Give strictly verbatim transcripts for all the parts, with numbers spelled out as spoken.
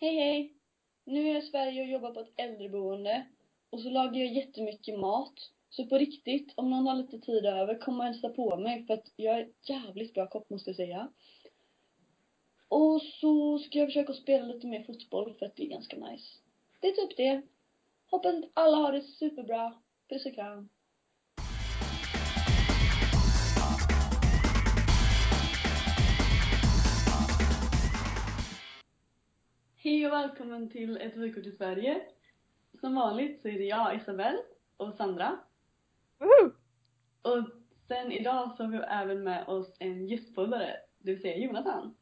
Hej hej! Nu är jag i Sverige och jobbar på ett äldreboende. Och så lagar jag jättemycket mat. Så på riktigt, om någon har lite tid över, kom och hälsa på mig. För att jag är jävligt bra kock, måste jag säga. Och så ska jag försöka spela lite mer fotboll, för att det är ganska nice. Det är typ det. Hoppas att alla har det superbra. Puss och kram. Hej och välkommen till ett vykort i Sverige. Som vanligt så är det jag, Isabel, och Sandra. Woohoo! Och sen idag så har vi även med oss en gästpoddare, det vill säga Jonathan.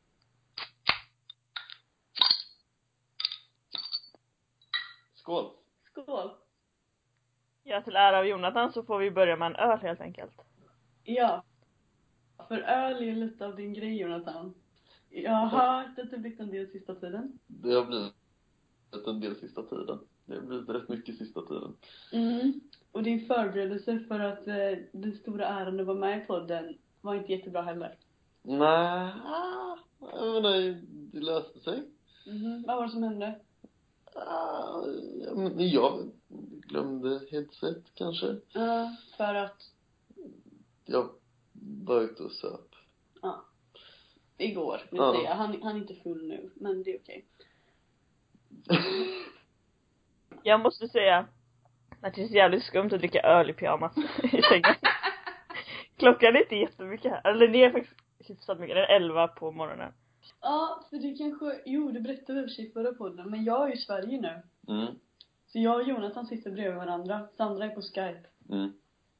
Skål! Skål! Ja, till ära av Jonathan så får vi börja med en öl helt enkelt. Ja, för öl är lite av din grej, Jonathan. Jag har hört att det blivit en del sista tiden. Det har blivit en del sista tiden. Det har blivit rätt mycket sista tiden. Mm. Och din förberedelse för att eh, den stora äran att vara med i podden var inte jättebra heller. Nej, jag menar, det löste sig. Mm. Vad var det som hände? Ah, ja, men jag glömde helt sett kanske. Ja, uh, för att... Jag var ute och söp. Ja. Igår, vill Ja. säga. Han, han är inte full nu, men det är okej. Jag måste säga att det är jävligt skumt att dricka öl i pyjamas i sängen. Klockan är inte jättemycket här. Eller det är faktiskt hyfsat mycket. Det är elva på morgonen. Ja, för du kanske... Jo, du berättade väl sig förra podden. Men jag är i Sverige nu. Mm. Så jag och Jonathan sitter bredvid varandra. Sandra är på Skype. Mm.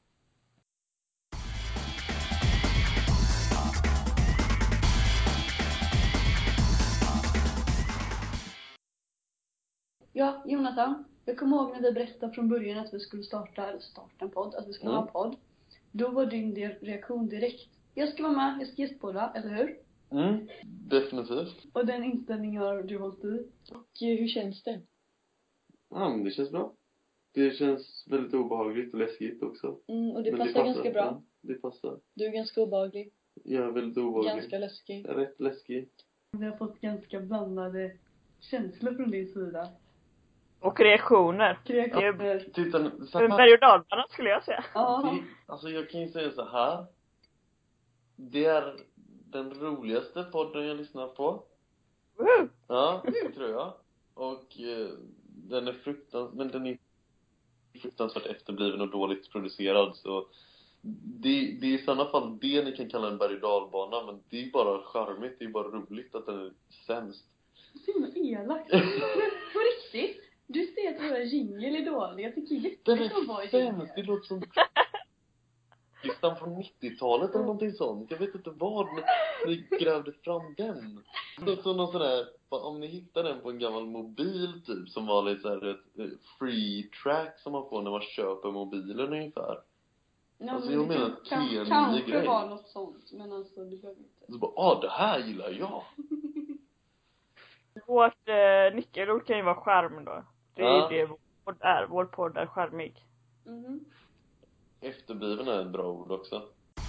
Ja, Jonathan. Jag kommer ihåg när vi berättade från början att vi skulle starta, eller starta en podd. Att vi skulle Mm. ha en podd. Då var din reaktion direkt. Jag ska vara med, jag ska gästpodda, eller hur? Mm, definitivt. Och den inställningen har du hållit i. Och hur känns det? Ja, men det känns bra. Det känns väldigt obehagligt och läskigt också. Mm, och det Men passar, det passar ganska bra. Ja, det passar. Du är ganska obehaglig. Jag är väldigt obehaglig. Ganska läskig. Jag är rätt läskig. Vi har fått ganska blandade känslor från din sida. Och reaktioner. Reaktioner. Titta nu, så En här. berg- och dalbana skulle jag säga. Ja. Det, alltså jag kan ju säga så här. Det är den roligaste podden jag lyssnar på. Woohoo! Ja, det tror jag. Och eh, den är fruktans men den är fruktansvärt efterbliven och dåligt producerad, så det, det är i sådana fall det ni kan kalla en berg- och dalbana, men det är bara charmigt, det är bara roligt att den är sämst. Så himla elakt. På riktigt. Du ser att våra jingle är dåliga. Jag tycker Den jättemycket om våra är sämst, jingle. det låter som listan från nittiotalet eller någonting sånt. Jag vet inte vad ni, ni grävde fram den. Det är som någon sån här, om ni hittar den på en gammal mobil typ, som var lite så här ett free track som man får när man köper mobilen ungefär. Ja, alltså men jag det menar kan, kan, T nio kanske grej. var något sånt, men alltså det behöver inte. Så bara, ah, det här gillar jag. Vårt eh, nyckelord kan ju vara charm då. Det är Ja. det vår podd är. Vår podd är charmig. Mhm. Efterbliven är ett bra ord också.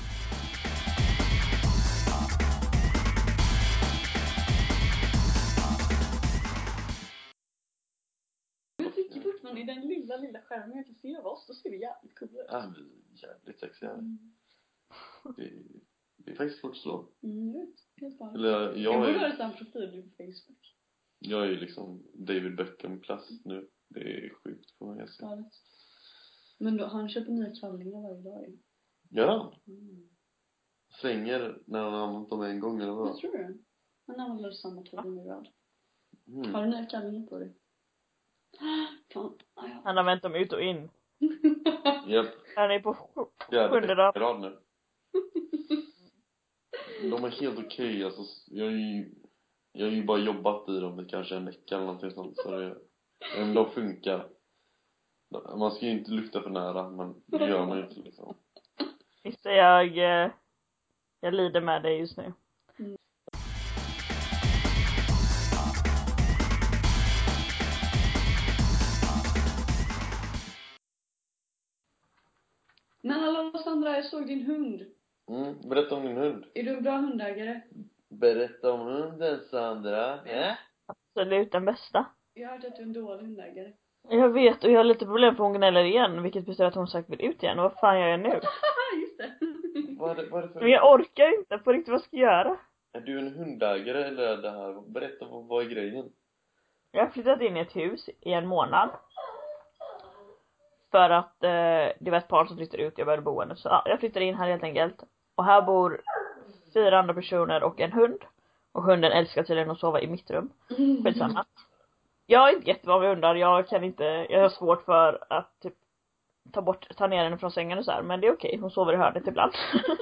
Jag tycker fortfarande i den lilla, lilla skärmen jag kan se av oss, då ser vi jävligt coola ut. Ja, vi är jävligt sexiga. Mm. Det, det är faktiskt svårt att slå. Mm, jag vet. Helt vanligt. Eller jag, Jag jag borde ha är, det samma profil på Facebook. jag är ju liksom David Beckham-klass nu. Det är sjukt får man säga. Galet. Men då, han köper nya kallingar varje dag ju. Ja. Mm. Slänger när han har använt dem en gång eller vad? Jag tror det. Han använder samma två gånger i rad. Mm. Har du nya kallingar på dig? Kan... Ah, ja. Han har vänt dem ut och in. Japp. Han är på Ja, sjunde det dag. är rad nu. De är helt okej, alltså. Jag är ju, jag har ju bara jobbat i dem i kanske en vecka eller någonting sånt. Så det, men de funkar. Man ska ju inte lukta för nära, men det gör man ju inte liksom. Visst är jag, eh, jag lider med dig just nu. Mm. Men hallå Sandra, jag såg din hund. Mm, berätta om din hund. Är du en bra hundägare? Berätta om hunden, Sandra. Ja? absolut den bästa. Jag har hört att du är en dålig hundägare. Jag vet, och jag har lite problem för hon gnäller igen, vilket betyder att hon sagt vill ut igen. Och vad fan gör jag nu? Just det. Vad är det, vad är det för... Men jag orkar inte, på riktigt, vad ska jag göra? Är du en hundägare eller är det här? Berätta, vad, vad är grejen? Jag har flyttat in i ett hus i en månad. För att eh, det var ett par som flyttade ut, jag började boende. Så ja, jag flyttade in här helt enkelt. Och här bor fyra andra personer och en hund. Och hunden älskar tydligen att sova i mitt rum. Skitsamma. Jag är inte jättevan vid hundar, jag kan inte, jag har svårt för att typ ta bort, ta ner henne från sängen och så här, men det är okej, hon sover i hörnet ibland.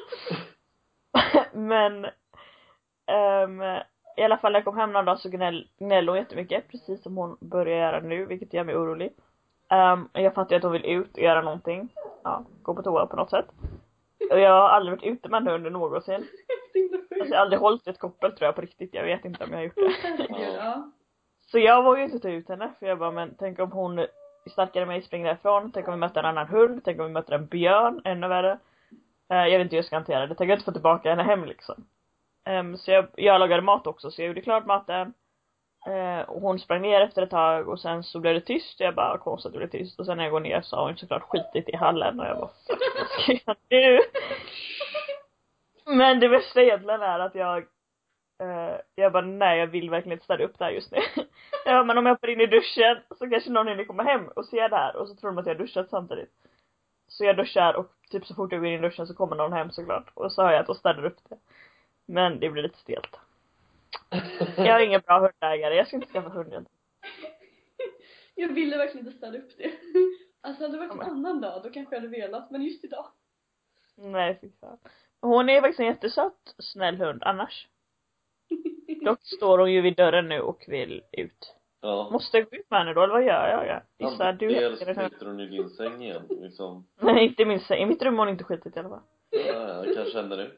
Men um, i alla fall när jag kom hem någon dag så gnäll, gnällde hon jättemycket, precis som hon börjar göra nu, vilket gör mig orolig. Um, jag fattar att hon vill ut och göra någonting, ja, gå på toa på något sätt. Och jag har aldrig varit ute med en hund någonsin. Alltså, jag har aldrig hållit ett koppel tror jag på riktigt, jag vet inte om jag har gjort det. Ja. Så jag vågade inte ta ut henne, för jag bara, men tänk om hon är starkare än mig, springer därifrån, tänk om vi möter en annan hund, tänk om vi möter en björn, ännu värre. Uh, jag vet inte hur jag ska hantera det, tänk jag inte få tillbaka henne hem liksom. Um, så jag, jag lagade mat också, så jag gjorde klart maten. Uh, och hon sprang ner efter ett tag och sen så blev det tyst, och jag bara, konstigt att det blev tyst. Och sen när jag går ner så har hon såklart skitit i hallen och jag bara, fuck, vad ska jag nu? Men det värsta egentligen är att jag Uh, jag bara, nej jag vill verkligen inte städa upp där just nu. Ja, men om jag hoppar in i duschen så kanske någon hinner komma hem och se det här. Och så tror de att jag har duschat samtidigt. Så jag duschar och typ så fort jag går in i duschen så kommer någon hem såklart. Och så har jag att de städar upp det. Men det blir lite stelt. Jag har ingen bra hundägare, jag ska inte skaffa hund igen. Jag ville verkligen inte städa upp det. Alltså hade det varit en annan dag, då kanske jag hade velat. Men just idag. Nej, fy fan. Hon är faktiskt en jättesöt, snäll hund annars. Dock står hon ju vid dörren nu och vill ut. Ja. Måste jag gå ut med henne då, eller vad gör jag? jag? Gissa, du dels heter flyttar hon i din säng igen, liksom. Nej, inte i min säng. I mitt rum har hon inte skitit i alla fall. Ja, jag kan känna det.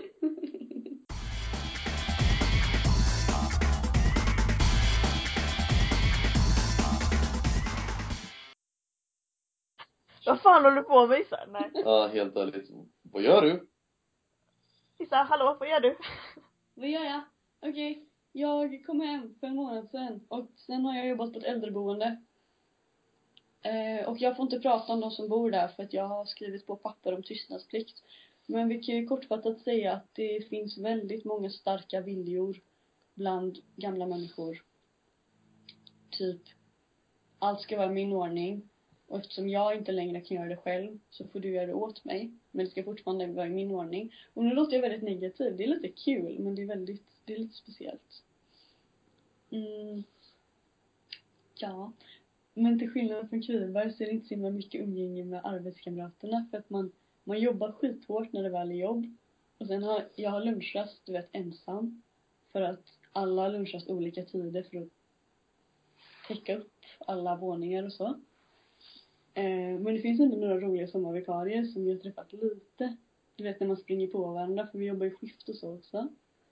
Vad fan håller du på med, Issa? Nej. Ja, helt ärligt. Vad gör du? Issa, hallå, vad gör du? Vad gör jag? Okej, okay. Jag kom hem för en månad sedan. Och sen har jag jobbat på ett äldreboende. Eh, och jag får inte prata om de som bor där för att jag har skrivit på papper om tystnadsplikt. Men vi kan ju kortfattat säga att det finns väldigt många starka viljor bland gamla människor. Typ, allt ska vara i min ordning. Och eftersom jag inte längre kan göra det själv så får du göra det åt mig. Men det ska fortfarande vara i min ordning. Och nu låter jag väldigt negativ. Det är lite kul, men det är väldigt, det är lite speciellt. Mm. Ja. Men till skillnad från Kviberg så är det inte så himla mycket umgänge med arbetskamraterna. För att man, man jobbar skithårt när det väl är jobb. Och sen har jag har lunchrast, du vet, ensam. För att alla har lunchrast olika tider för att täcka upp alla våningar och så. Eh, men det finns inte några roliga sommarvikarier som jag träffat lite. Du vet när man springer på varandra, för vi jobbar i skift och så också.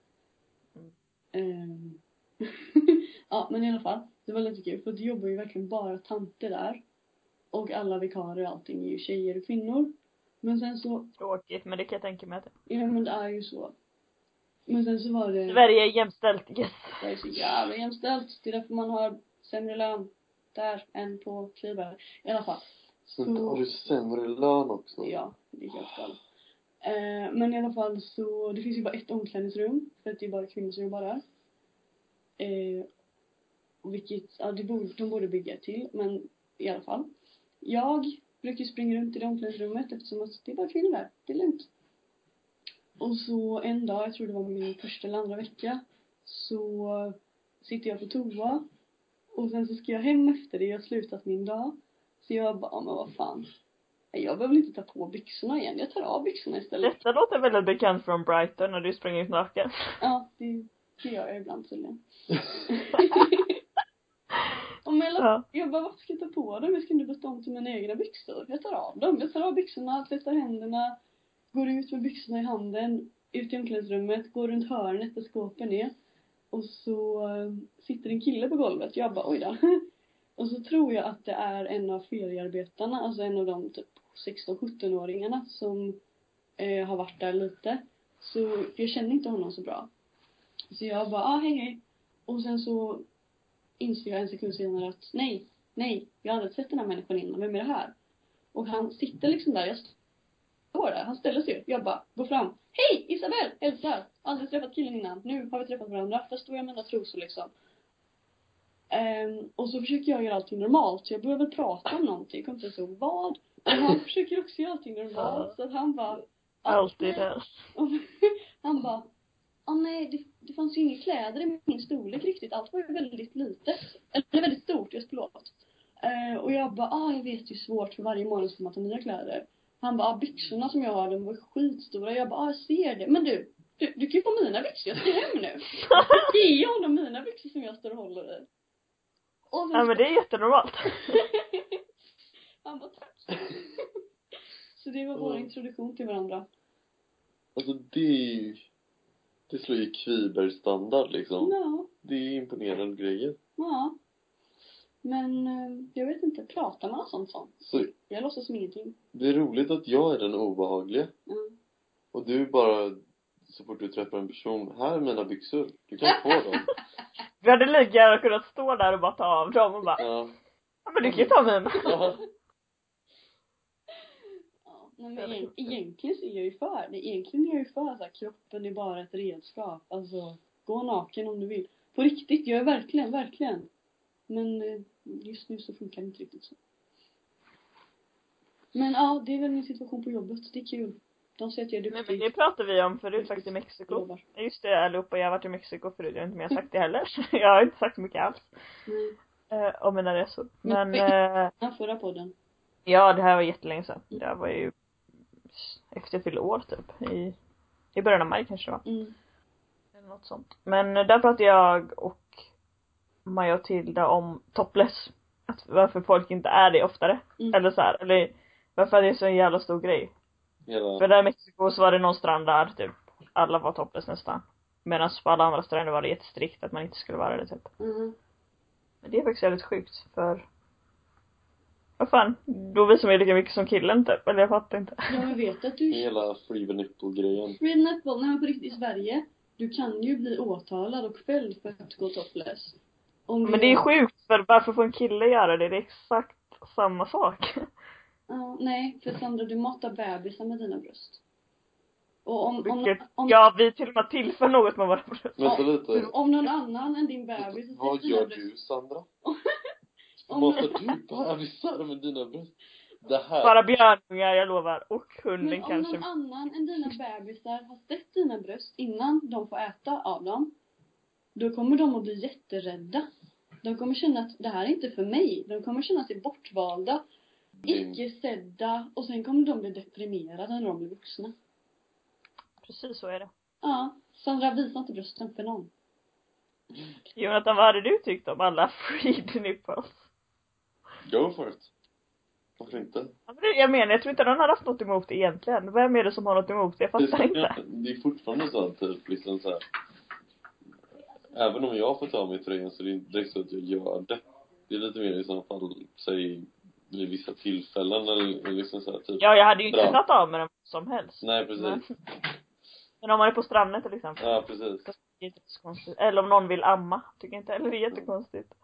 Mm. Eh. Ja, men i alla fall. Det var lite kul, för det jobbar ju verkligen bara tanter där. Och alla vikarier och allting är ju tjejer och kvinnor. Men sen så... Tråkigt, men det kan jag tänka mig att... Ja, men det är ju så. Men sen så var det... Sverige är jämställt, yes. Det är så jävla jämställt. Det är därför man har sämre lön där än på Kviberg. I alla fall. Så inte har du sämre lön också? Ja, det är helt galet. Eh, men i alla fall så... Det finns ju bara ett omklädningsrum. För att det är bara kvinnor som jobbar där. Eh... Vilket, ja, det borde, de borde bygga till. Men i alla fall. Jag brukar springa runt i det omklädningsrummet eftersom att det är bara kvinnor där. Det är lugnt. Och så en dag, jag tror det var min första eller andra vecka. Så sitter jag på toa. Och sen så ska jag hem efter det. Jag har slutat min dag. Så jag bara, men vad fan. Jag behöver inte ta på byxorna igen. Jag tar av byxorna istället. Detta låter väldigt bekant från Brighton när du springer ut naken. Ja, det, det gör jag ibland tydligen. Om jag, ja. jag bara, varför ska jag ta på dem? Jag ska inte byta om till mina egna byxor. Jag tar av dem. Jag tar av byxorna, tvättar händerna. Går ut med byxorna i handen. Ut i omklädningsrummet. Går runt hörnet där skåpen är. Och så äh, sitter en kille på golvet. Jag bara, oj då. Och så tror jag att det är en av feriearbetarna. Alltså en av de typ sexton-sjutton-åringarna som äh, har varit där lite. Så jag känner inte honom så bra. Så jag bara, ah hej hej. Och sen så inser jag en sekund senare att nej, nej, jag har aldrig sett den här människan innan. Vem är det här? Och han sitter liksom där, jag står där, han ställer sig upp. Jag bara går fram. Hej Isabel, hälsar. Aldrig träffat killen innan. Nu har vi träffat varandra. Först står jag med mina trosor liksom. Um, och så försöker jag göra allting normalt. Så jag börjar väl prata om någonting. Jag kommer inte ihåg vad. Och han försöker också göra allting normalt. Så att han bara... Alltid där. Han bara... Ah, nej, det, det fanns ju inga kläder i min storlek riktigt. Allt var ju väldigt litet. Eller väldigt stort, jag förlåt. Uh, och jag bara, ah jag vet ju svårt för varje morgon ska man ta nya kläder. Han bara, ah, byxorna som jag har, de var skitstora. Jag bara, ah jag ser det. Men du, du, du kan ju få mina byxor, jag ska hem nu. Ge honom mina byxor som jag står och håller i. Och ja men det är jättenormalt. Han bara, tack. Så det var vår introduktion till varandra. Alltså det är ju... Det slår ju Kviberg-standard liksom. Ja. Det är imponerande grejer. Ja. Men jag vet inte, pratar man om sånt sånt? Så jag låtsas som ingenting. det är roligt att jag är den obehagliga. Mm. Och du bara, så fort du träffar en person, här är mina byxor. Du kan få dem. Vi hade lika gärna kunnat stå där och bara ta av dem och bara, Ja. ja men du kan ju ta mina. Ja. Ja, men egen, egentligen så är jag ju för det. Egentligen är jag ju för så här, kroppen är bara ett redskap. Alltså, gå naken om du vill. På riktigt, jag är verkligen, verkligen. Men just nu så funkar det inte riktigt så. Men ja, det är väl min situation på jobbet. Det är kul. De säger att jag är duktig. Nej, men det pratade vi om förut faktiskt i Mexiko. Just det, allihopa, jag har varit i Mexiko förut. Jag har inte mer sagt det heller. Jag har inte sagt mycket alls. Mm. Eh, om mina resor. Men... Men eh, förra podden. ja, det här var jättelänge sedan. Det här var ju efter till år typ. I, I början av maj kanske det var. Mm. Eller något sånt. Men där pratade jag och Maja och Tilda om topless. Att varför folk inte är det oftare. Mm. Eller så här. Eller varför det är så en jävla stor grej. Hela... För där i Mexiko så var det någon strand där typ. Alla var topless nästan. Medan på alla andra stränder var det jättestrikt att man inte skulle vara det typ. Mm. Men det är faktiskt väldigt sjukt för... Vad fan? Då visar man ju lika mycket som killen typ. Eller jag fattar inte. Ja, jag vet att du... Hela free the nipple-grejen. Free nipple, när man på riktigt i Sverige. Du kan ju bli åtalad och fälld för att gå topless. Om Men det är sjukt, för varför får en kille göra det? Det är exakt samma sak. Ja, nej, för Sandra, du matar bebisar med dina bröst. Och om, om, Vilket, om, ja, vi till och med tillför något med våra bröst. Vänta lite. om någon annan än din bebis... Vad gör du, Sandra? Matar du bebisar med dina bröst? Det här... Bara björnungar, jag lovar. Och hunden Men om kanske. någon annan än dina bebisar har sett dina bröst innan de får äta av dem, då kommer de att bli jätterädda. De kommer känna att det här är inte för mig. De kommer känna sig bortvalda, icke sedda, och sen kommer de bli deprimerade när de blir vuxna. Precis så är det. Ja, Sandra, visa inte brösten för någon. Jonathan, vad hade du tyckt om alla free nipples? Go for it. Varför inte? Ja, men det, jag menar, jag tror inte någon har haft något emot det egentligen. Vem är det som har något emot det? Jag fattar det, inte. Det är fortfarande så att typ liksom så här, även om jag får ta mig i tröjan så är det inte direkt så att jag gör det. Det är lite mer i sådana fall, säg vid vissa tillfällen eller liksom så här, typ. Ja, jag hade ju inte Bra. kunnat av med dem som helst. Nej, precis. Men, men om man är på stranden till exempel. Ja, precis. Det är inte så konstigt. Eller om någon vill amma. Tycker jag inte heller det är jättekonstigt.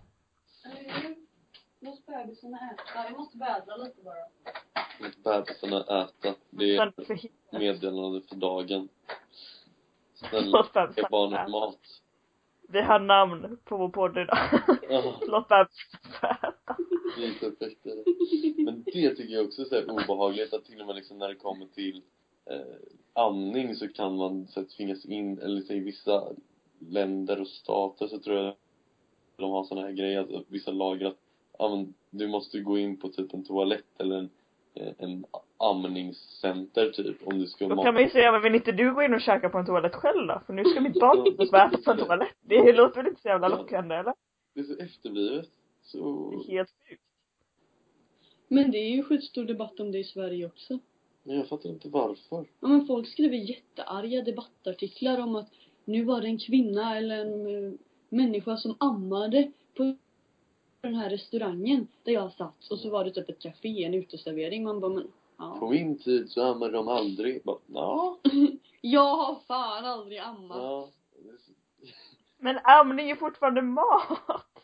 Låt bebisarna äta. Jag måste vädra lite bara. Låt bebisarna äta. Det Sen är för hit- meddelande för dagen. Snälla, Låt ge bebisarna barnet äta. mat. Vi har namn på vår podd idag. Ja. Låt bebisarna äta. Det är perfekt. Men det tycker jag också är så här obehagligt, att till och med liksom när det kommer till eh, amning så kan man så att tvingas in, eller så i vissa länder och stater så tror jag de har såna här grejer, att vissa lagar att ja, men, du måste gå in på typ en toalett eller en, en amningscenter typ om du ska Då kan man ju säga, men vill inte du gå in och käka på en toalett själv då? För nu ska mitt barn inte äta på en toalett. Det låter väl inte så jävla lockande, eller? Det är så efterblivet. Så... Det är helt sjukt. Men det är ju skitstor debatt om det i Sverige också. Men jag fattar inte varför. Ja, men folk skriver jättearga debattartiklar om att nu var det en kvinna eller en uh, människa som ammade på den här restaurangen där jag satt. Och så var det typ ett café, en uteservering. Man bara, men ja. På min tid så ammade de aldrig. Bara, ja. Jag har fan aldrig ammat. Ja. Men amning är fortfarande mat.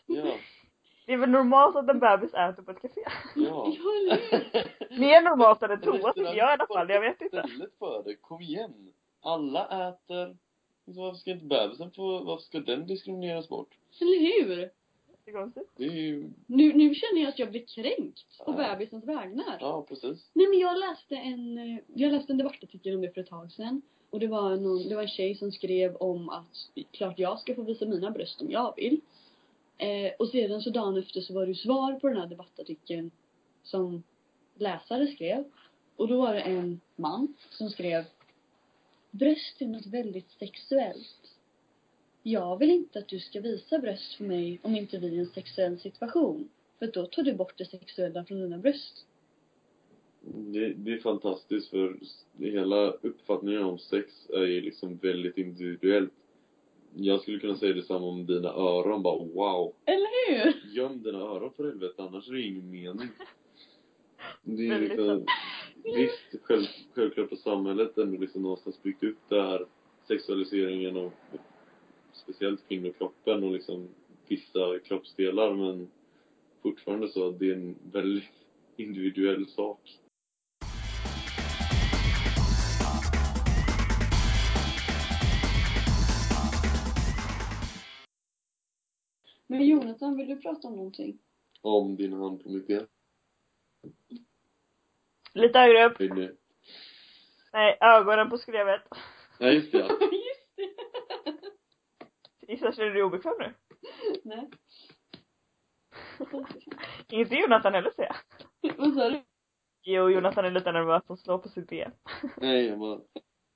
Ja. Det är väl normalt att en bebis äter på ett café? Ja. Ja, eller hur? Mer normalt än en toa Restaurang tycker jag i alla fall, jag vet inte. Istället för det, kom igen. Alla äter. Så varför ska inte bebisen få, varför ska den diskrimineras bort? Eller hur? Det är konstigt. Det är ju, Nu, nu känner jag att jag blir kränkt på Ja. bebisens vägnar. ja precis. Nej, men jag läste en, eh, jag läste en debattartikel om det för ett tag sedan. Och det var, någon, det var en tjej som skrev om att klart jag ska få visa mina bröst om jag vill. Eh, och sedan så dagen efter så var det svar på den här debattartikeln som läsare skrev. Och då var det en man som skrev: bröst är något väldigt sexuellt. Jag vill inte att du ska visa bröst för mig om inte vi är i en sexuell situation. För då tar du bort det sexuella från dina bröst. Det, det är fantastiskt för hela uppfattningen om sex är ju liksom väldigt individuellt. Jag skulle kunna säga detsamma om dina öron, bara wow. Eller hur? Göm dina öron för helvete, annars är det ingen mening. Det är Väldigt liksom, visst, själv, självklart på samhället ändå liksom någonstans byggt upp det här sexualiseringen och speciellt kvinnokroppen och liksom vissa kroppsdelar, men fortfarande så att det är en väldigt individuell sak. Men Jonathan, vill du prata om någonting? Om din hand på mitt ben. Lite högre upp. Hej nu. Nej, ögonen på skrevet. Ja, just det. Ja. Just det. Gissar, känner du dig obekväm nu? Nej. Inte Jonathan heller, säger jag. Vad sa du? Jo, Jonathan är lite nervös och slår på sitt ben. Nej, jag bara...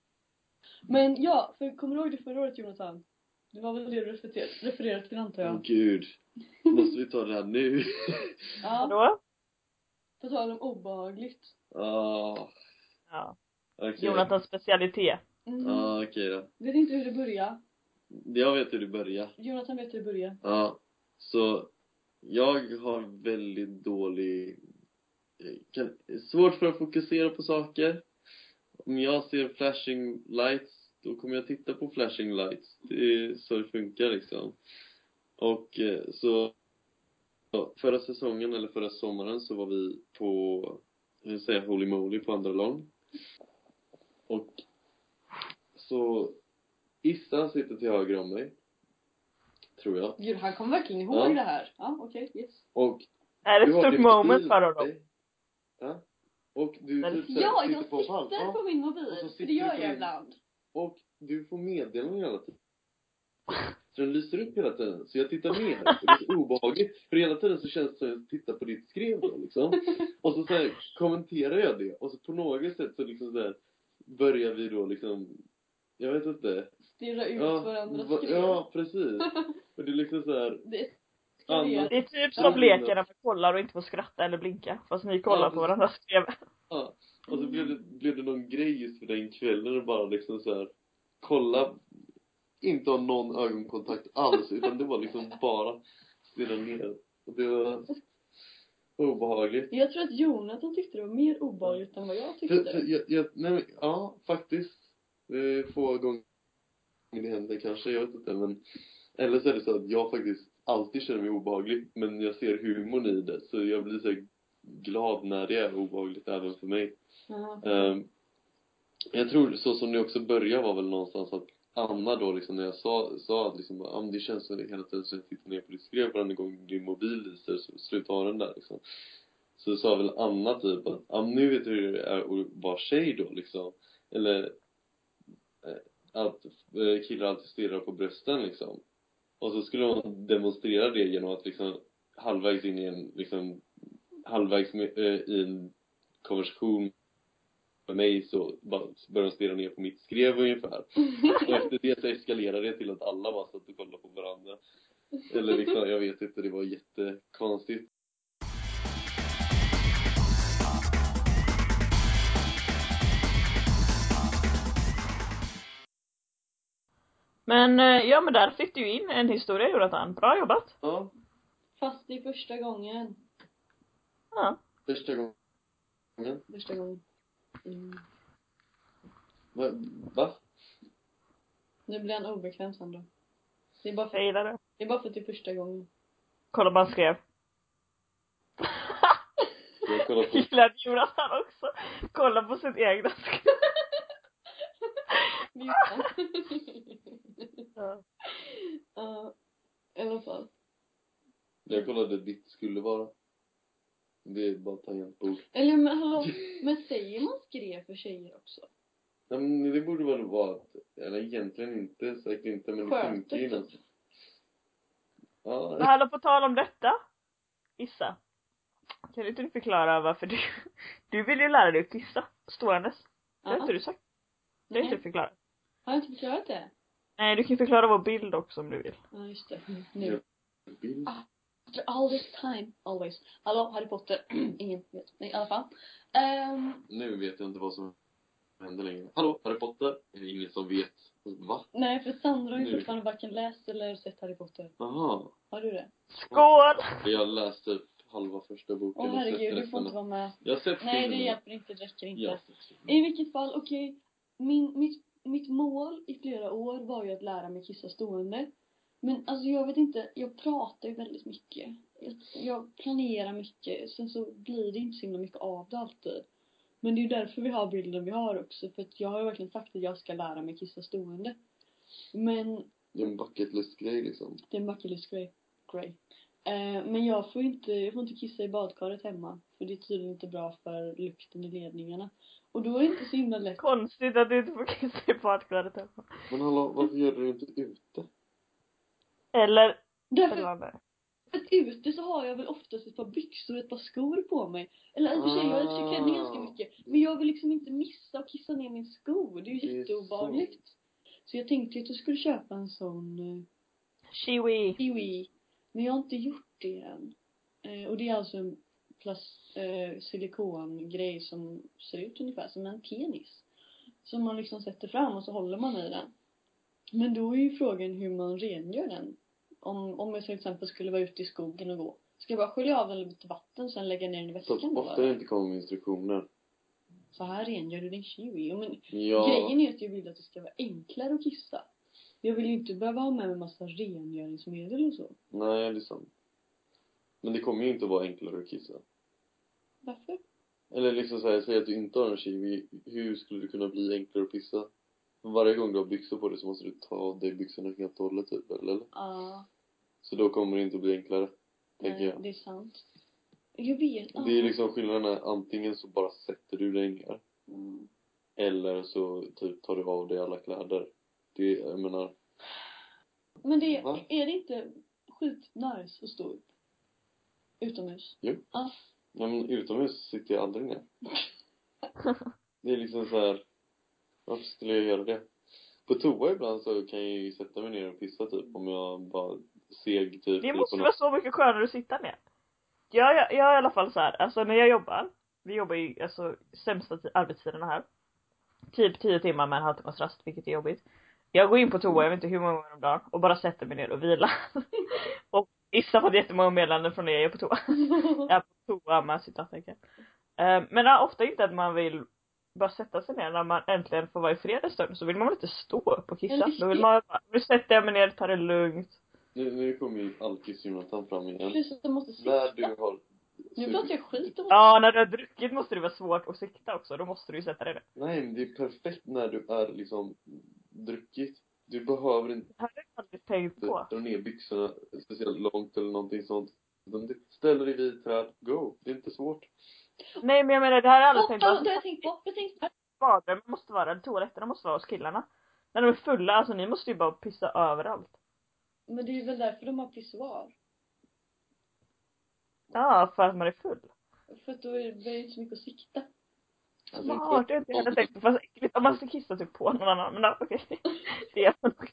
Men ja, för kommer du ihåg det förra året, Jonathan? Det var väl det du refererade, refererade till, antar Åh jag. gud. Måste vi ta det här nu? Ja, Vadå? på tal om obehagligt. Ah, Ja. okej. Jonathans specialitet. Mm. Ah, okej då. Vet inte hur det börjar. Jag vet hur det börjar. Jonathan vet hur det börjar. Ja, så jag har väldigt dålig... Kan, svårt för att fokusera på saker. Om jag ser flashing lights, då kommer jag titta på flashing lights. Det är så det funkar liksom. Och eh, så ja, förra säsongen eller förra sommaren så var vi på, jag vill säga Holy Moly på andra lång. Och så Issa sitter till höger om mig, tror jag. Gud, han kommer verkligen ihåg Ja. det här. Ja, okej, okay, yes. Och Är det du ett har stort din moment mobil för med honom? dig. Ja. Och du Men- typ så här Ja, sitter jag på tittar valvan. på min Och mobil. så För sitter det gör du på jag din- ibland. Och du får meddelanden hela tiden. Så den lyser upp hela tiden. Så jag tittar ner. Och det är så obehagligt. För hela tiden så känns det som att jag tittar på ditt skrev då liksom. Och så, så här, kommenterar jag det. Och så på något sätt så liksom så här, börjar vi då liksom, jag vet inte. Stirra ut Ja, varandras va, skrev. ja, precis. Och det är liksom så här. Det Annars- eskalerar. Det är typ Ja, som men- leken när man kollar och inte får skratta eller blinka. Fast ni kollar Ja, på precis. varandras skrev. Ja. Och så blev det, blev det någon grej just för den kvällen och bara liksom så här, kolla, inte ha någon ögonkontakt alls, utan det var liksom bara stirra ner. Och det var obehagligt. Jag tror att Jonathan tyckte det var mer obehagligt än vad jag För, tyckte. för jag, jag, nej, men, ja, faktiskt. Det är få gånger det händer kanske, jag vet inte, men eller så är det så att jag faktiskt alltid känner mig obehaglig, men jag ser humorn i det, så jag blir så glad när det är obehagligt även för mig. Ja. Um, jag tror så som det också började var väl någonstans att Anna då liksom, när jag sa, sa att liksom, ah, men det känns så hela tiden så jag tittar ner på ditt skrev varje gång din mobil lyser, så sluta ha den där liksom. Så sa väl Anna typ att ah, nu vet du hur det är att vara tjej då liksom. Eller eh, att eh, killar alltid stirrar på brösten liksom. Och så skulle hon demonstrera det genom att liksom halvvägs in i en liksom halvvägs med, eh, i en konversation med mig så bara började de stirra ner på mitt skrev ungefär. Och efter det så eskalerade det till att alla bara satt och kollade på varandra. Eller liksom, jag vet inte, det var jättekonstigt. Men eh, ja, men där fick du ju in en historia, Jonathan. Bra jobbat. Ja, Fast det är första gången. Ja. första gången. Första gången. Mm. Va? Va? Nu blir han obekväm sen då. Det är bara för, Jag gillar det. det är bara för att det är första gången. Kolla vad han skrev. Jag kollar på... Gillade Jonathan också. Kolla på sitt egna skrev. Mjuka. Ja. Ja, i alla fall. Jag kollade ditt skulle vara. Det är bara tangentbord. Eller men hallå, men säger man skrev för tjejer också? Ja, men det borde väl vara att, eller egentligen inte, säkert inte, men det Skönt, funkar ju typ. nästan. Ja, Men hallå, på tal om detta. Issa. Kan inte du förklara varför du... Du vill ju lära dig att kissa ståendes. Det har Ja. inte du sagt. Det har Nej. inte du förklarat. Har jag inte förklarat det? Nej, du kan ju förklara vår bild också om du vill. Ja, just det. Nu. bild. After all this time, always. Hallå, Harry Potter. Ingen vet. Nej, i alla fall. Ehm, Nu vet jag inte vad som händer längre. Hallå, Harry Potter? Är det ingen som vet? Va? nej, för Sandra har ju Nu. fortfarande varken läst eller sett Harry Potter. Jaha. Har du det? Skål! Jag läste halva första boken. Åh och sett herregud, du resten får inte av- vara med. Jag har sett Nej, det filmerna. hjälper inte, det räcker inte. Jag har sett filmerna. I vilket fall, okej. Min, mitt, mitt mål i flera år var ju att lära mig kissa stående. Men alltså jag vet inte, jag pratar ju väldigt mycket. Jag, jag planerar mycket. Sen så blir det inte så himla mycket av det alltid. Men det är ju därför vi har bilden vi har också. För att jag har ju verkligen sagt att jag ska lära mig kissa stående. Men Det är en bucket list grej liksom. det är en bucket list grej. Grej. Eh, men jag får inte, jag får inte kissa i badkaret hemma. För det är tydligen inte bra för lukten i ledningarna. Och då är det inte så himla lätt. Konstigt att du inte får kissa i badkaret hemma. Men hallå, varför gör du det inte ute? Eller... Därför Eller vad det är. att ute så har jag väl oftast ett par byxor och ett par skor på mig. Eller i och för sig, jag älskar klänning ganska mycket. Men jag vill liksom inte missa och kissa ner min sko. Det är ju Det är jätteobehagligt. Så jag tänkte att jag skulle köpa en sån uh, Chiwi. kiwi. Men jag har inte gjort det än. Eh, och det är alltså en plast, eh, silikongrej som ser ut ungefär som en penis. Som man liksom sätter fram och så håller man i den. Men då är ju frågan hur man rengör den. Om, om jag till exempel skulle vara ute i skogen och gå. Ska jag bara skölja av den lite vatten sen lägga ner den i Så väskan då? ofta det inte kommer med instruktioner. Så här rengör du din kiwi. Men Ja. grejen är att jag vill att det ska vara enklare att kissa. Jag vill ju inte behöva ha med mig en massa rengöringsmedel och så. Nej, det är sant. Men det kommer ju inte att vara enklare att kissa. Varför? Eller liksom såhär, säg att du inte har en kiwi. Hur skulle det kunna bli enklare att pissa? För varje gång du har byxor på dig så måste du ta av dig byxorna helt och hållet typ, eller? Ja. Så då kommer det inte att bli enklare, tänker Nej, jag. det är sant. Jag vet. Det är liksom skillnaden är antingen så bara sätter du dig ner. Mm. Eller så typ tar du av dig alla kläder. Det, jag menar... Men det, Va? är det inte skit nice att stå upp? Utomhus? Jo. Ja. Ja, men utomhus sitter jag aldrig ner. Det är liksom så här. Varför skulle jag göra det? På toa ibland så kan jag ju sätta mig ner och pissa typ. Om jag bara seg typ. Det eller måste på vara så mycket skönare att sitta ner. Jag, jag, jag är i alla fall så här. Alltså när jag jobbar. Vi jobbar ju alltså sämsta t- arbetstiderna här. Typ tio timmar med en halvtimmas rast, vilket är jobbigt. Jag går in på toa, jag vet inte hur många gånger om dagen. Och bara sätter mig ner och vilar. Och Issa har fått jättemånga meddelanden från när jag är på toa. Jag är på toa med citattecken. Uh, men ja, ofta inte att man vill bara sätta sig ner när man äntligen får vara i fred en stund. Så vill man väl inte stå upp och kissa. Då vill man bara, nu sätter jag mig ner, tar det lugnt. Nu, nu kommer ju alkis Jonathan fram igen. Precis, du måste sikta. När du har... Nu pratar jag skit om. Ja, när du har druckit måste det vara svårt att sikta också. Då måste du ju sätta dig ner. Nej, men det är perfekt när du är liksom druckit. Du behöver inte Det här har jag aldrig tänkt på. dra ner byxorna speciellt långt eller någonting sånt. Utan du ställer dig vid träd, go. Det är inte svårt. Nej, men jag menar, det här har jag aldrig Åh, tänkt ja, på. det har jag tänkt på. Jag tänkte på. Badrummen måste vara, toaletterna måste vara hos killarna. När de är fulla, alltså ni måste ju bara pissa överallt. Men det är väl därför de har pissoar. Ja, för att man är full. För att då är det inte så mycket att sikta. Alltså, Smart, det har inte jag tänkt på. Fast äckligt om man ska kissa typ på någon annan. Men ja, okej. Det är nog.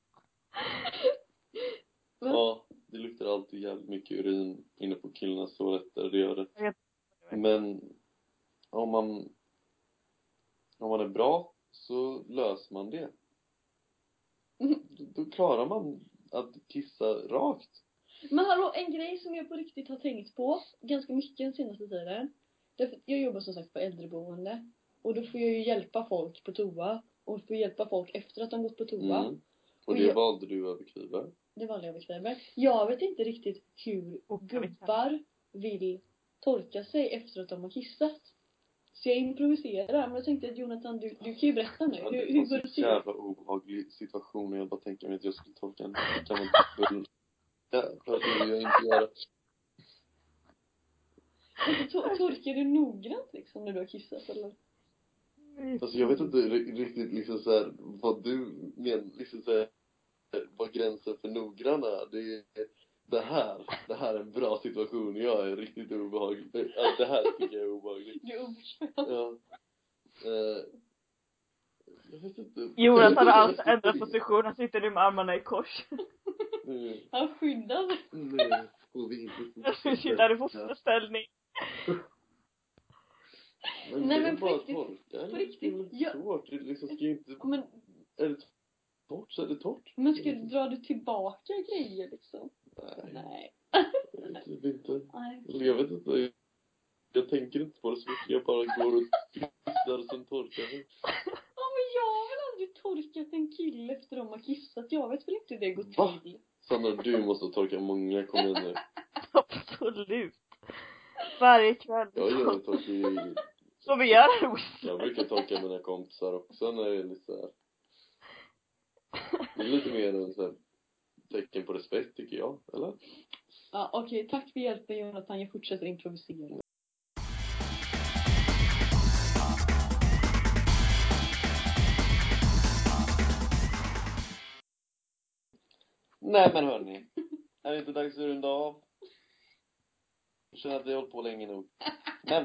Ja, det luktar alltid jävligt mycket urin inne på killarnas toaletter, det gör det. Men om man om man är bra så löser man det. Då, då klarar man att kissa rakt. Men hallå, en grej som jag på riktigt har tänkt på ganska mycket den senaste tiden. Därför jag jobbar som sagt på äldreboende. Och då får jag ju hjälpa folk på toa. Och får hjälpa folk efter att de gått på toa. Mm. Och det Och jag- valde du över Kviver. Det var leverkrämer. Jag vet inte riktigt hur gubbar vill torka sig efter att de har kissat. Så jag improviserar. Men jag tänkte att Jonathan, du, du kan ju berätta nu. Ja, hur, det hur var går det så till? jävla obehaglig situation. Och jag bara tänker mig att jag skulle torka en gammal bull. Ja, för det vill jag inte göra. Alltså, to- torkar du noggrant liksom när du har kissat eller? Alltså jag vet inte riktigt liksom så här, vad du menar, liksom så här, vad gränsen för noggrann är. Det är det här, det här är en bra situation. Jag är riktigt obehaglig. Alltså, det här tycker jag är obehagligt. Du är obekväm. Ja. Eh, jag vet inte. Jonas har alltså ändrat position. Han sitter nu med armarna i kors. Mm. Han skyddar sig. Nej, får vi inte Du sitter i fosterställning. Men Nej, det är men på bara riktigt, torka, eller? på riktigt, Det är ja. svårt. Det liksom ska ju inte... Men, Är det torrt så är det torrt. men ska du, dra du tillbaka grejer liksom? Nej, Nej. typ inte. Nej. Eller jag vet inte. Jag tänker inte på det så mycket. Jag bara går och kissar som torkar mig. Ja, men jag har väl aldrig torkat en kille efter de har kissat. Jag vet väl inte hur det går Va? till. Sandra, du måste torka många kommuner. Absolut. Varje kväll. Jag gör det torkar ju... Så vi gör det. Jag brukar torka mina kompisar också när det är lite så här. Det är lite mer en så här tecken på respekt tycker jag, eller? Ja, okej. Tack för hjälpen, Jonathan. Jag fortsätter improvisera. Nej men hörni, är det inte dags att runda av? Jag känner att vi har hållit på länge nog. Men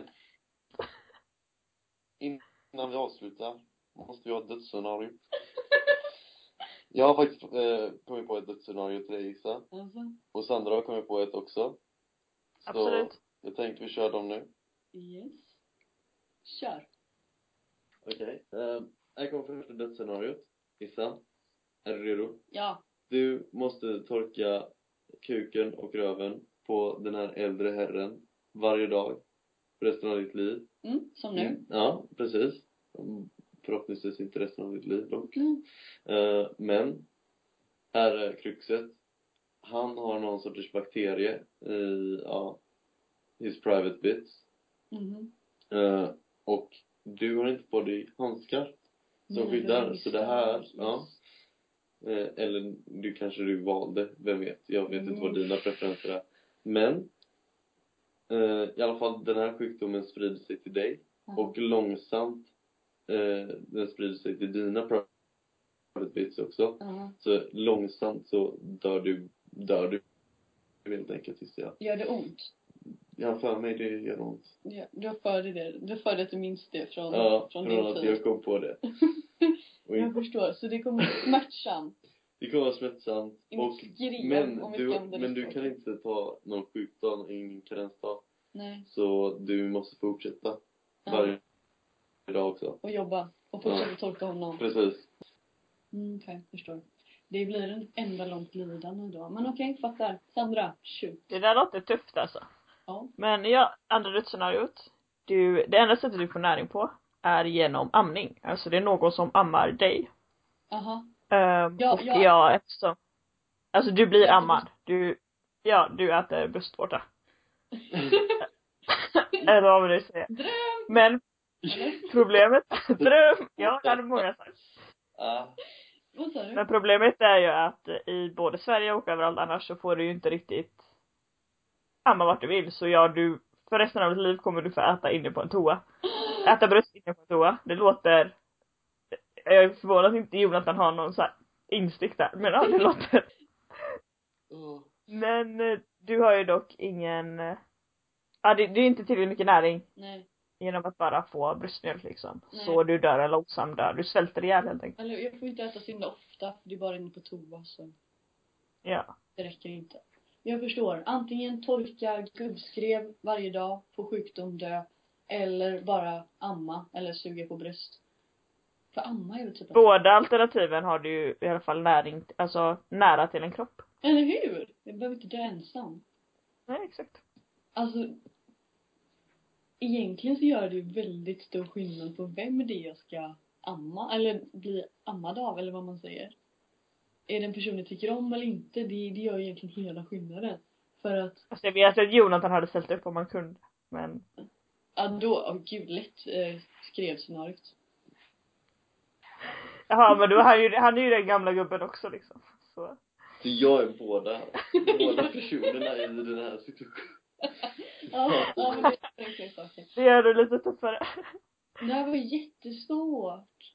innan vi avslutar måste vi ha ett dödsscenario. Jag har faktiskt eh, kommit på ett dödsscenario till dig, Issa. Alltså, Och Sandra har kommit på ett också. Så Absolut. jag tänkte vi kör dem nu. yes. Kör. Okej. Okay. Uh, här kommer första dödsscenariot. Issa, är du redo? Ja. Du måste torka kuken och röven på den här äldre herren varje dag för resten av ditt liv. Mm, som nu. Mm, ja, precis. Mm, förhoppningsvis inte resten av ditt liv dock. Mm. Uh, men här är kruxet. Han har någon sorts bakterie i, ja, his private bits. Mhm. Uh, och du har inte på dig handskar som Nej, skyddar. det Så det här, yes. ja. Eh, eller du kanske du valde, vem vet. Jag vet Mm. inte vad dina preferenser är. Men eh, i alla fall den här sjukdomen sprider sig till dig. Aha. Och långsamt eh, den sprider sig till dina private bits också. Aha. Så långsamt så dör du, dör du helt enkelt, tills jag. Gör det ont? Ja, för mig det gör ont. Ja, du har för dig det. Du har för dig att du minns det från, Ja, från från din att tid. jag kom på det. Och Jag förstår. Så det kommer smärtsamt. det kommer vara smärtsamt. Och, Skrev, men om vi du, ska använda men det du kan språket. inte ta någon sjukdag, ingen karensdag. Nej. Så du måste fortsätta Ja. varje dag också. Och jobba. Och fortsätta Ja. torka honom. Precis. Mm, okej, okay, förstår. Det blir en enda långt lidande då. Men okej, okay, fattar. Sandra, shoot. Det där låter tufft alltså. Ja. Men ja, andra dödsscenariot. Du, det enda sättet du får näring på är genom amning. Alltså det är någon som ammar dig. Aha. Um, Ja, och ja. ja, eftersom... Alltså du blir Jag äter ammad. Du, ja, du äter bröstvårta. Eller vad vill du säga? Dröm! Men Eller? problemet... Dröm! Ja, det hade många sagt. Ja. Vad sa du? Men problemet är ju att i både Sverige och överallt annars så får du ju inte riktigt amma vart du vill. Så ja, du, för resten av ditt liv kommer du få äta inne på en toa. Äta bröst inne på en toa. Det låter... Jag är förvånad att inte Jonathan har någon så här instick där. Men ja, det låter... Oh. Men eh, du har ju dock ingen... eh, Ja, det, det är inte tillräckligt mycket näring Nej. genom att bara få bröstmjölk liksom. Nej. Så du dör en långsam död. Du svälter ihjäl helt enkelt. Eller jag får inte äta så himla ofta. Det är bara inne på toa så Ja. det räcker inte. Jag förstår. Antingen torka gubbskrev varje dag, få sjukdom, dö. Eller bara amma eller suga på bröst. För amma är ju typ... Båda alternativen har du ju i alla fall näring, alltså nära till en kropp. Eller hur? Jag behöver inte dö ensam. Nej, exakt. Alltså, egentligen så gör det ju väldigt stor skillnad på vem det är jag ska amma. Eller bli ammad av, eller vad man säger. är det en person jag tycker om eller inte? Det, det gör ju egentligen hela skillnaden. För att, Alltså jag vet att Jonathan hade ställt upp om man kunde. Men ja då, åh gud, lätt eh, skrevscenariot. jaha, men då han, ju, han är ju den gamla gubben också liksom. Så. Så jag är båda, båda personerna i den här situationen. Ja, ja men det är verkligen saker. Det gör det lite tuffare. Det här var jättesvårt.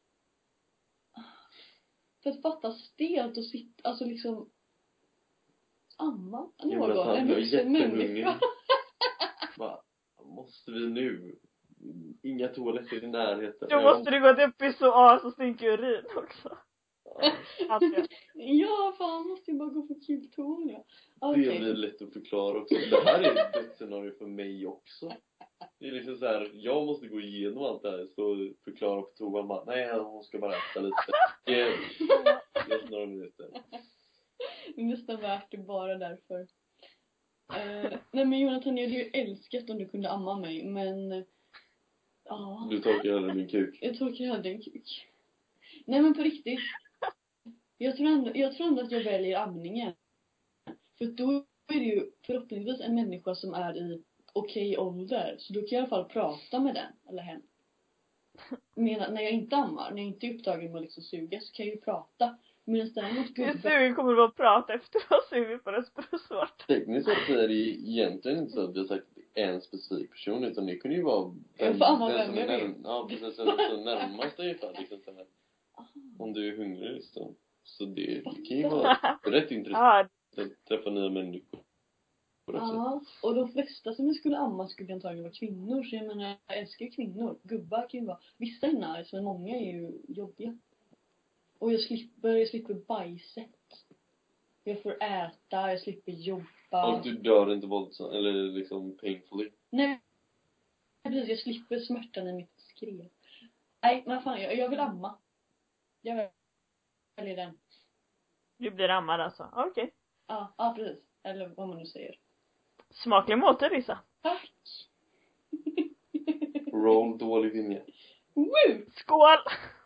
För att fatta stelt och sitta, alltså liksom amma någon, Jonathan, en jag är vuxen jättehungrig. människa. Bara, måste vi nu? Inga toaletter i närheten. Då måste du gå till pissoar och stinka urin också. Alltså, Ja, fan, måste ju bara gå på kulton, ja. Okej. Det blir lätt att förklara också. Det här är ett dödsscenario för mig också. Det är liksom så här, jag måste gå igenom allt det här. Så förklara på toan bara, nej hon ska bara äta lite. Det är just några minuter. Det är nästan värt det bara därför. Uh, nej men Jonathan, jag hade ju älskat om du kunde amma mig, men uh, ja. Du torkar hellre min kuk. Jag torkar hellre en kuk. Nej men på riktigt. Jag tror ändå, jag tror ändå att jag väljer amningen. För då är det ju förhoppningsvis en människa som är i okej ålder. Så då kan jag i alla fall prata med den, eller hen. Men när jag inte ammar, när jag inte är upptagen med att liksom suga, så kan jag ju prata. Medan däremot en gubben... sugen kommer att prata efter att ha sugit på den sprösvart. Tekniskt sett så är det ju egentligen inte så att vi har sagt en specifik person, utan det kunde ju vara Jag får amma den vem som är jag vill. närm- ja, precis, så, så närmast ungefär liksom så här. Om du är hungrig liksom. Så det, det kan ju vara rätt intressant Ja, att träffa nya människor. Ja, och de flesta som jag skulle amma skulle antagligen vara kvinnor. Så jag menar, jag älskar ju kvinnor. Gubbar kan ju vara... Vissa är nice, men många är ju jobbiga. Och jag slipper, jag slipper bajset. Jag får äta, jag slipper jobba. Och du dör inte våldsamt, eller liksom painfully. Nej, precis, jag slipper smärtan i mitt skrev. Nej, men fan, jag, jag vill amma. Jag väljer den. du blir ammad alltså. Okej. Okay. Ja, ja, precis. Eller vad man nu säger. Smaklig måltid, Lisa. Tack! Roll dålig vinge. Woo! Skål!